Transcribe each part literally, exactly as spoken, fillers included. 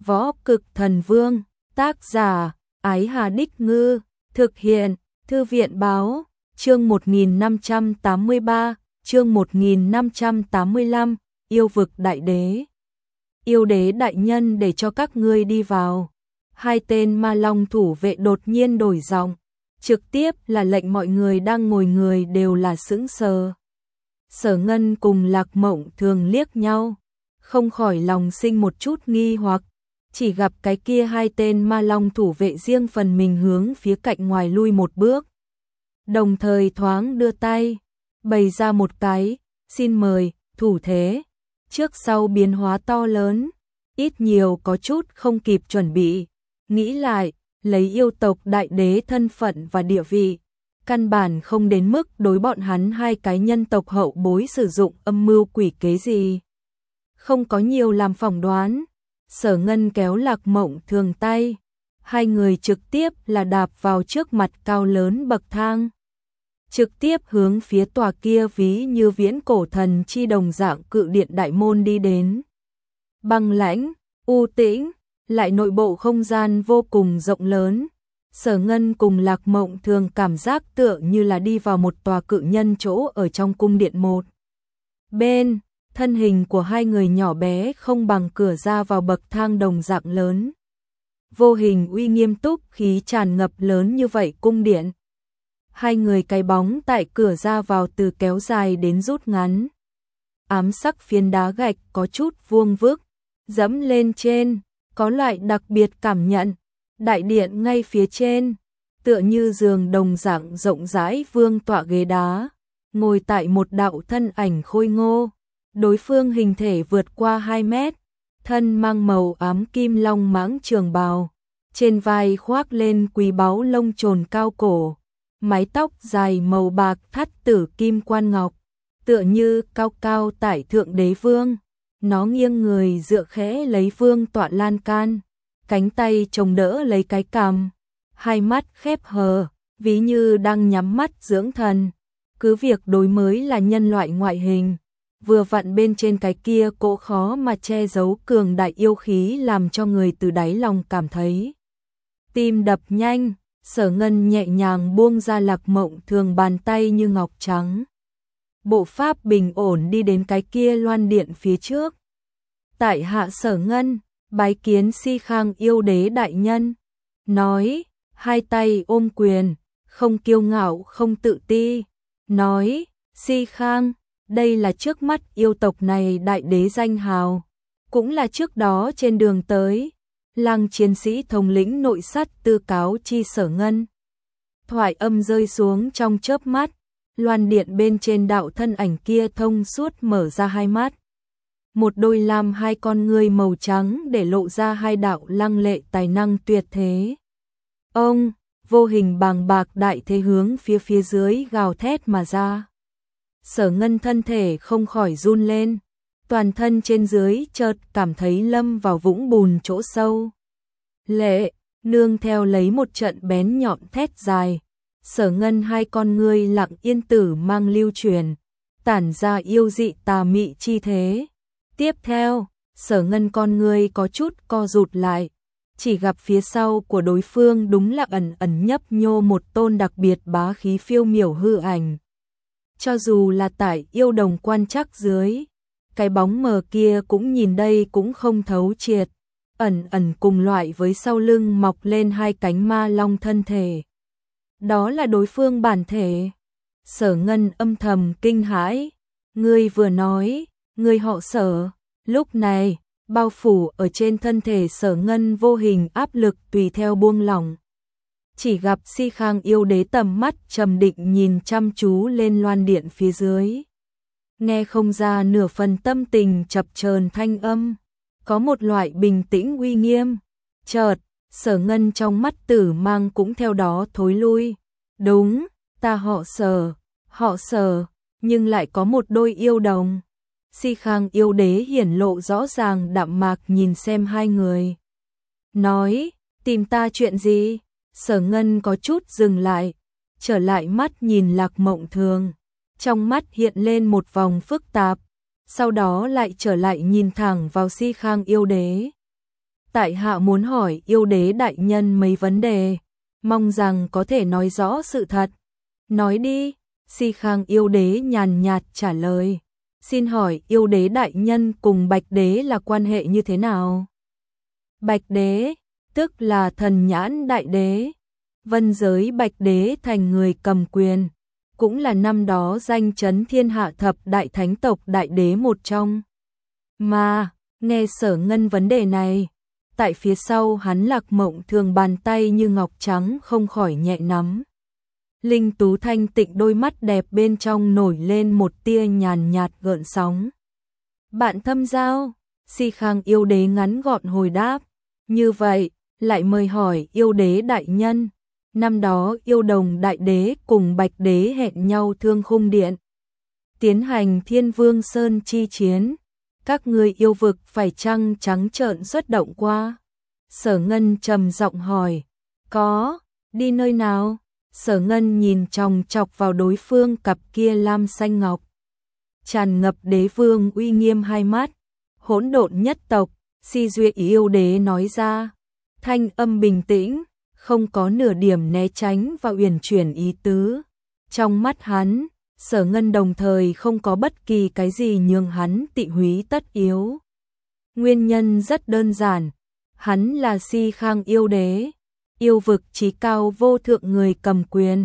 Võ Cực Thần Vương, tác giả, Ái Hà Đích Ngư, thực hiện, Thư viện Báo, chương một nghìn năm trăm tám mươi ba, chương một nghìn năm trăm tám mươi lăm, yêu vực đại đế. Yêu đế đại nhân để cho các ngươi đi vào. Hai tên ma long thủ vệ đột nhiên đổi giọng, trực tiếp là lệnh mọi người đang ngồi người đều là sững sờ. Sở Ngân cùng Lạc Mộng Thường liếc nhau, không khỏi lòng sinh một chút nghi hoặc, chỉ gặp cái kia hai tên ma long thủ vệ riêng phần mình hướng phía cạnh ngoài lui một bước. Đồng thời thoáng đưa tay, bày ra một cái, xin mời, thủ thế, trước sau biến hóa to lớn, ít nhiều có chút không kịp chuẩn bị, nghĩ lại, lấy yêu tộc đại đế thân phận và địa vị, căn bản không đến mức đối bọn hắn hai cái nhân tộc hậu bối sử dụng âm mưu quỷ kế gì. Không có nhiều làm phỏng đoán, Sở Ngân kéo Lạc Mộng Thường tay, hai người trực tiếp là đạp vào trước mặt cao lớn bậc thang, trực tiếp hướng phía tòa kia ví như viễn cổ thần chi đồng dạng cự điện đại môn đi đến. Băng lãnh, u tĩnh, lại nội bộ không gian vô cùng rộng lớn. Sở Ngân cùng Lạc Mộng Thường cảm giác tựa như là đi vào một tòa cự nhân chỗ ở trong cung điện một. Bên, thân hình của hai người nhỏ bé không bằng cửa ra vào bậc thang đồng dạng lớn. Vô hình uy nghiêm túc khí tràn ngập lớn như vậy cung điện. Hai người cái bóng tại cửa ra vào từ kéo dài đến rút ngắn. Ám sắc phiến đá gạch có chút vuông vức, dẫm lên trên, có loại đặc biệt cảm nhận. Đại điện ngay phía trên, tựa như giường đồng dạng rộng rãi vương tọa ghế đá, ngồi tại một đạo thân ảnh khôi ngô. Đối phương hình thể vượt qua hai mét, thân mang màu ám kim long mãng trường bào, trên vai khoác lên quý báu lông trồn cao cổ, mái tóc dài màu bạc thắt tử kim quan ngọc, tựa như cao cao tại thượng đế vương. Nó nghiêng người dựa khẽ lấy vương tọa lan can, cánh tay chồng đỡ lấy cái cằm, hai mắt khép hờ, ví như đang nhắm mắt dưỡng thần. Cứ việc đối mới là nhân loại ngoại hình, vừa vặn bên trên cái kia cỗ khó mà che giấu cường đại yêu khí làm cho người từ đáy lòng cảm thấy tim đập nhanh. Sở Ngân nhẹ nhàng buông ra Lạc Mộng Thường bàn tay như ngọc trắng, bộ pháp bình ổn đi đến cái kia loan điện phía trước. Tại hạ Sở Ngân, bái kiến Si Khang yêu đế đại nhân. Nói, hai tay ôm quyền, không kiêu ngạo không tự ti. Nói, Si Khang, đây là trước mắt yêu tộc này đại đế danh hào, cũng là trước đó trên đường tới Lăng chiến sĩ thống lĩnh nội sắt Tư Cáo Chi Sở Ngân. Thoại âm rơi xuống trong chớp mắt, loan điện bên trên đạo thân ảnh kia thông suốt mở ra hai mắt. Một đôi lam hai con ngươi màu trắng để lộ ra hai đạo lăng lệ tài năng tuyệt thế. Ông, vô hình bàng bạc đại thế hướng phía phía dưới gào thét mà ra. Sở Ngân thân thể không khỏi run lên, toàn thân trên dưới chợt cảm thấy lâm vào vũng bùn chỗ sâu. Lệ, nương theo lấy một trận bén nhọn thét dài, Sở Ngân hai con ngươi lặng yên tử mang lưu truyền, tản ra yêu dị tà mị chi thế. Tiếp theo, Sở Ngân con ngươi có chút co rụt lại, chỉ gặp phía sau của đối phương đúng là ẩn ẩn nhấp nhô một tôn đặc biệt bá khí phiêu miểu hư ảnh. Cho dù là tại yêu đồng quan trắc dưới, cái bóng mờ kia cũng nhìn đây cũng không thấu triệt, ẩn ẩn cùng loại với sau lưng mọc lên hai cánh ma long thân thể. Đó là đối phương bản thể. Sở Ngân âm thầm kinh hãi, ngươi vừa nói, ngươi họ Sở. Lúc này, bao phủ ở trên thân thể Sở Ngân vô hình áp lực tùy theo buông lỏng. Chỉ gặp Si Khang yêu đế tầm mắt trầm định nhìn chăm chú lên loan điện phía dưới. Nghe không ra nửa phần tâm tình chập chờn thanh âm, có một loại bình tĩnh uy nghiêm. Chợt, Sở Ngân trong mắt tử mang cũng theo đó thối lui. Đúng, ta họ Sở, họ Sở, nhưng lại có một đôi yêu đồng. Si Khang yêu đế hiển lộ rõ ràng đạm mạc nhìn xem hai người. Nói, tìm ta chuyện gì? Sở Ngân có chút dừng lại, trở lại mắt nhìn Lạc Mộng Thường. Trong mắt hiện lên một vòng phức tạp, sau đó lại trở lại nhìn thẳng vào Si Khang yêu đế. tại hạ muốn hỏi yêu đế đại nhân mấy vấn đề, mong rằng có thể nói rõ sự thật. Nói đi, Si Khang yêu đế nhàn nhạt trả lời. Xin hỏi yêu đế đại nhân cùng Bạch đế là quan hệ như thế nào? Bạch đế, tức là thần nhãn đại đế. Vân giới Bạch đế thành người cầm quyền, cũng là năm đó danh chấn thiên hạ thập đại thánh tộc đại đế một trong. Mà, nghe Sở Ngân vấn đề này, tại phía sau hắn Lạc Mộng Thường bàn tay như ngọc trắng không khỏi nhẹ nắm. Linh tú thanh tịnh đôi mắt đẹp bên trong nổi lên một tia nhàn nhạt gợn sóng. Bạn thâm giao, Si Khang yêu đế ngắn gọn hồi đáp. Như vậy, lại mời hỏi yêu đế đại nhân. Năm đó yêu đồng đại đế cùng Bạch đế hẹn nhau Thương Khung Điện, tiến hành Thiên Vương Sơn chi chiến. Các ngươi yêu vực phải chăng trắng trợn xuất động qua? Sở Ngân trầm giọng hỏi. Có, đi nơi nào? Sở Ngân nhìn chòng chọc vào đối phương cặp kia lam xanh ngọc, tràn ngập đế vương uy nghiêm hai mắt. Hỗn độn nhất tộc, Si Duệ yêu đế nói ra, thanh âm bình tĩnh, không có nửa điểm né tránh và uyển chuyển ý tứ. Trong mắt hắn, Sở Ngân đồng thời không có bất kỳ cái gì nhường hắn tị húy tất yếu. Nguyên nhân rất đơn giản, hắn là Si Khang yêu đế, yêu vực chí cao vô thượng người cầm quyền,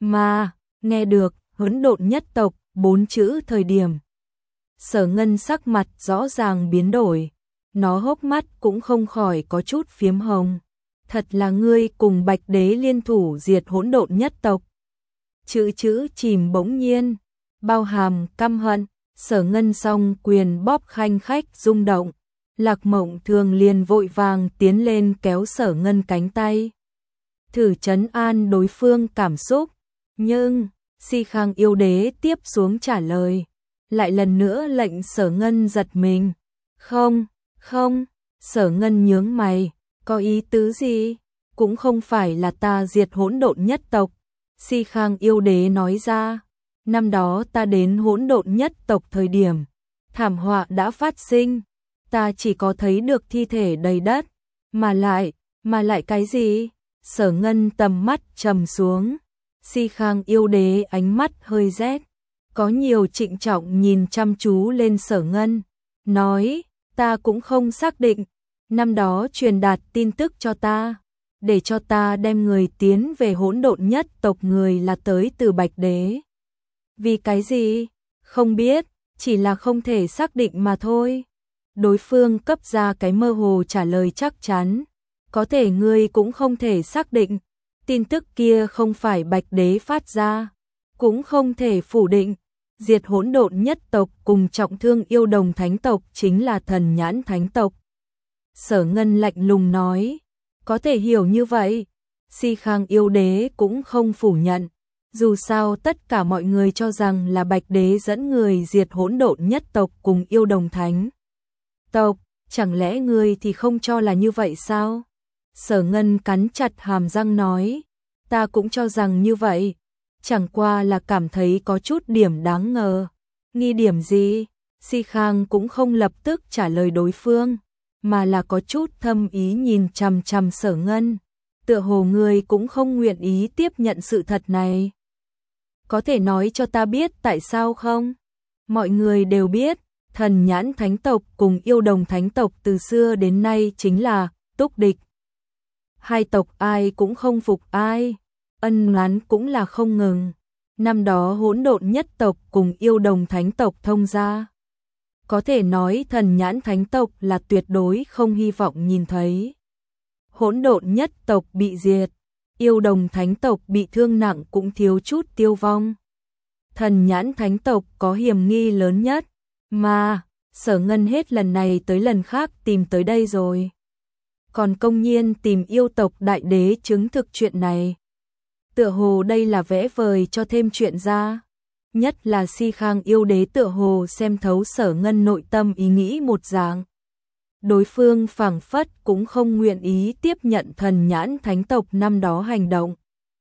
mà nghe được hỗn độn nhất tộc bốn chữ thời điểm, Sở Ngân sắc mặt rõ ràng biến đổi, nó hốc mắt cũng không khỏi có chút phiếm hồng. Thật là ngươi cùng Bạch đế liên thủ diệt hỗn độn nhất tộc. Chữ chữ chìm bỗng nhiên, bao hàm căm hận. Sở Ngân song quyền bóp khanh khách rung động. Lạc Mộng Thường liền vội vàng tiến lên kéo Sở Ngân cánh tay, thử trấn an đối phương cảm xúc. Nhưng Si Khang yêu đế tiếp xuống trả lời, lại lần nữa lệnh Sở Ngân giật mình. Không, không. Sở Ngân nhướng mày, có ý tứ gì? Cũng không phải là ta diệt hỗn độn nhất tộc. Si Khang yêu đế nói ra, năm đó ta đến hỗn độn nhất tộc thời điểm, thảm họa đã phát sinh, ta chỉ có thấy được thi thể đầy đất, mà lại, mà lại cái gì? Sở Ngân tầm mắt trầm xuống, Si Khang yêu đế ánh mắt hơi rét, có nhiều trịnh trọng nhìn chăm chú lên Sở Ngân, nói, ta cũng không xác định, năm đó truyền đạt tin tức cho ta, để cho ta đem người tiến về hỗn độn nhất tộc người là tới từ Bạch đế. Vì cái gì? Không biết, chỉ là không thể xác định mà thôi. Đối phương cấp ra cái mơ hồ trả lời chắc chắn, có thể ngươi cũng không thể xác định, tin tức kia không phải Bạch đế phát ra, cũng không thể phủ định, diệt hỗn độn nhất tộc cùng trọng thương yêu đồng thánh tộc chính là thần nhãn thánh tộc. Sở Ngân lạnh lùng nói, có thể hiểu như vậy. Si Khang yêu đế cũng không phủ nhận, dù sao tất cả mọi người cho rằng là Bạch đế dẫn người diệt hỗn độn nhất tộc cùng yêu đồng thánh tộc, chẳng lẽ ngươi thì không cho là như vậy sao? Sở Ngân cắn chặt hàm răng nói, ta cũng cho rằng như vậy, chẳng qua là cảm thấy có chút điểm đáng ngờ. Nghi điểm gì? Si Khang cũng không lập tức trả lời đối phương, mà là có chút thâm ý nhìn chằm chằm Sở Ngân, tựa hồ người cũng không nguyện ý tiếp nhận sự thật này. Có thể nói cho ta biết tại sao không? Mọi người đều biết, thần nhãn thánh tộc cùng yêu đồng thánh tộc từ xưa đến nay chính là túc địch. Hai tộc ai cũng không phục ai, ân oán cũng là không ngừng. Năm đó hỗn độn nhất tộc cùng yêu đồng thánh tộc thông gia, có thể nói thần nhãn thánh tộc là tuyệt đối không hy vọng nhìn thấy hỗn độn nhất tộc bị diệt, yêu đồng thánh tộc bị thương nặng cũng thiếu chút tiêu vong. Thần nhãn thánh tộc có hiểm nghi lớn nhất, mà Sở Ngân hết lần này tới lần khác tìm tới đây rồi, còn công nhiên tìm yêu tộc đại đế chứng thực chuyện này. Tựa hồ đây là vẽ vời cho thêm chuyện ra. Nhất là Si Khang yêu đế tựa hồ xem thấu Sở Ngân nội tâm ý nghĩ một dạng. Đối phương phảng phất cũng không nguyện ý tiếp nhận thần nhãn thánh tộc năm đó hành động.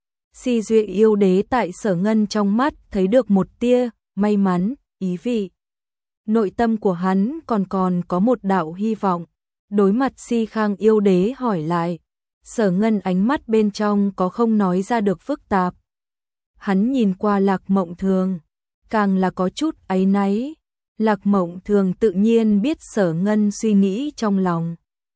Si Duệ yêu đế tại Sở Ngân trong mắt thấy được một tia may mắn, ý vị. Nội tâm của hắn còn còn có một đạo hy vọng, Đối mặt Si Khang yêu đế hỏi lại, Sở Ngân ánh mắt bên trong có không nói ra được phức tạp. Hắn nhìn qua Lạc Mộng Thường, càng là có chút áy náy. Lạc Mộng Thường tự nhiên biết Sở Ngân suy nghĩ trong lòng.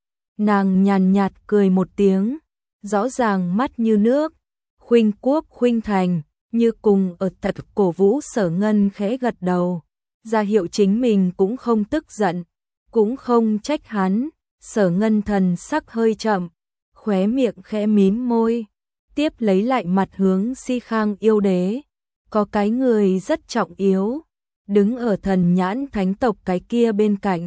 Nàng nhàn nhạt cười một tiếng, rõ ràng mắt như nước, khuynh quốc khuynh thành, như cùng ở thật cổ vũ Sở Ngân khẽ gật đầu, ra hiệu chính mình cũng không tức giận, cũng không trách hắn. Sở Ngân thần sắc hơi chậm, khóe miệng khẽ mím môi, tiếp lấy lại mặt hướng Si Khang yêu đế. Có cái người rất trọng yếu, đứng ở thần nhãn thánh tộc cái kia bên cạnh.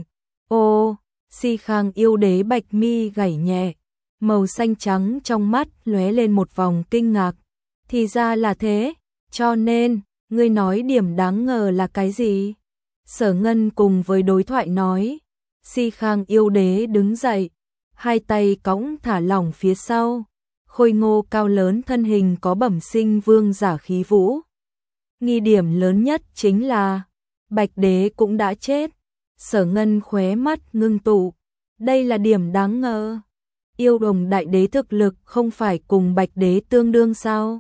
Ô, Si Khang yêu đế bạch mi gảy nhẹ, màu xanh trắng trong mắt lóe lên một vòng kinh ngạc. Thì ra là thế, cho nên, ngươi nói điểm đáng ngờ là cái gì? Sở Ngân cùng với đối thoại nói. Si Khang yêu đế đứng dậy, hai tay cõng thả lỏng phía sau, khôi ngô cao lớn thân hình có bẩm sinh vương giả khí vũ. Nghi điểm lớn nhất chính là Bạch đế cũng đã chết. Sở Ngân khóe mắt ngưng tụ, đây là điểm đáng ngờ. Yêu Đồng đại đế thực lực không phải cùng Bạch đế tương đương sao?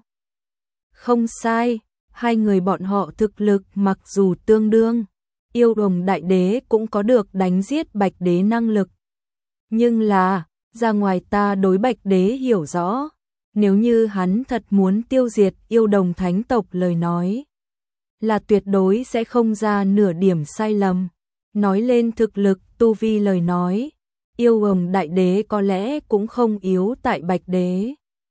Không sai, hai người bọn họ thực lực mặc dù tương đương, Yêu Đồng đại đế cũng có được đánh giết Bạch đế năng lực. Nhưng là, ra ngoài ta đối Bạch đế hiểu rõ, nếu như hắn thật muốn tiêu diệt Yêu Đồng thánh tộc lời nói, là tuyệt đối sẽ không ra nửa điểm sai lầm. Nói lên thực lực tu vi lời nói, Yêu Đồng đại đế có lẽ cũng không yếu tại Bạch đế.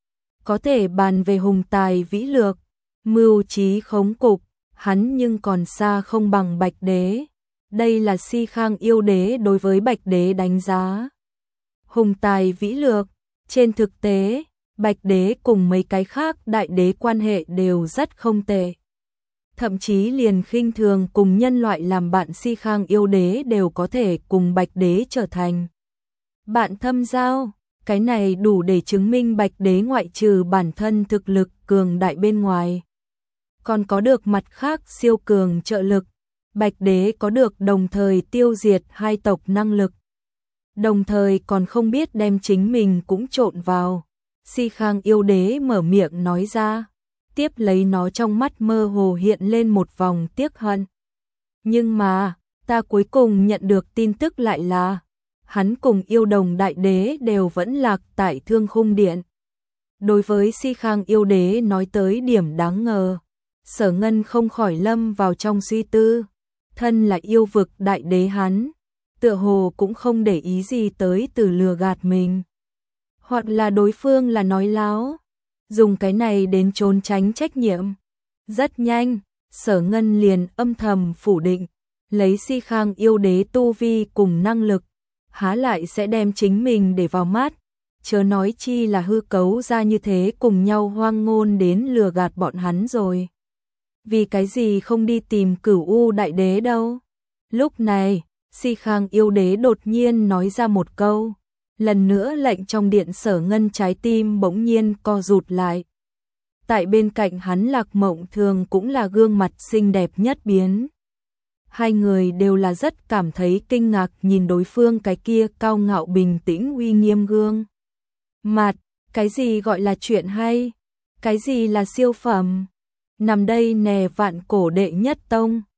Có thể bàn về hùng tài vĩ lược, mưu trí khống cục, hắn nhưng còn xa không bằng Bạch đế. Đây là Si Khang yêu đế đối với Bạch đế đánh giá. Hùng tài vĩ lược, trên thực tế, Bạch đế cùng mấy cái khác đại đế quan hệ đều rất không tệ. Thậm chí liền khinh thường cùng nhân loại làm bạn. Si Khang yêu đế đều có thể cùng Bạch đế trở thành bạn thâm giao. Cái này đủ để chứng minh Bạch đế ngoại trừ bản thân thực lực cường đại bên ngoài, còn có được mặt khác siêu cường trợ lực. Bạch đế có được đồng thời tiêu diệt hai tộc năng lực, đồng thời còn không biết đem chính mình cũng trộn vào. Si Khang yêu đế mở miệng nói ra, tiếp lấy nó trong mắt mơ hồ hiện lên một vòng tiếc hận. Nhưng mà, ta cuối cùng nhận được tin tức lại là, hắn cùng Yêu Đồng đại đế đều vẫn lạc tại Thương Khung Điện. Đối với Si Khang yêu đế nói tới điểm đáng ngờ, Sở Ngân không khỏi lâm vào trong suy tư. Thân là yêu vực đại đế hắn, tựa hồ cũng không để ý gì tới từ lừa gạt mình. Hoặc là đối phương là nói láo, dùng cái này đến trốn tránh trách nhiệm. Rất nhanh, Sở Ngân liền âm thầm phủ định, lấy Si Khang yêu đế tu vi cùng năng lực, há lại sẽ đem chính mình để vào mắt, chớ nói chi là hư cấu ra như thế cùng nhau hoang ngôn đến lừa gạt bọn hắn rồi. Vì cái gì không đi tìm Cửu U đại đế đâu? Lúc này, Si Khang yêu đế đột nhiên nói ra một câu, lần nữa lệnh trong điện Sở Ngân trái tim bỗng nhiên co rụt lại. Tại bên cạnh hắn Lạc Mộng Thường cũng là gương mặt xinh đẹp nhất biến. Hai người đều là rất cảm thấy kinh ngạc nhìn đối phương cái kia cao ngạo bình tĩnh uy nghiêm gương mặt. Cái gì gọi là chuyện hay? Cái gì là siêu phẩm? Nằm đây nè vạn cổ đệ nhất tông.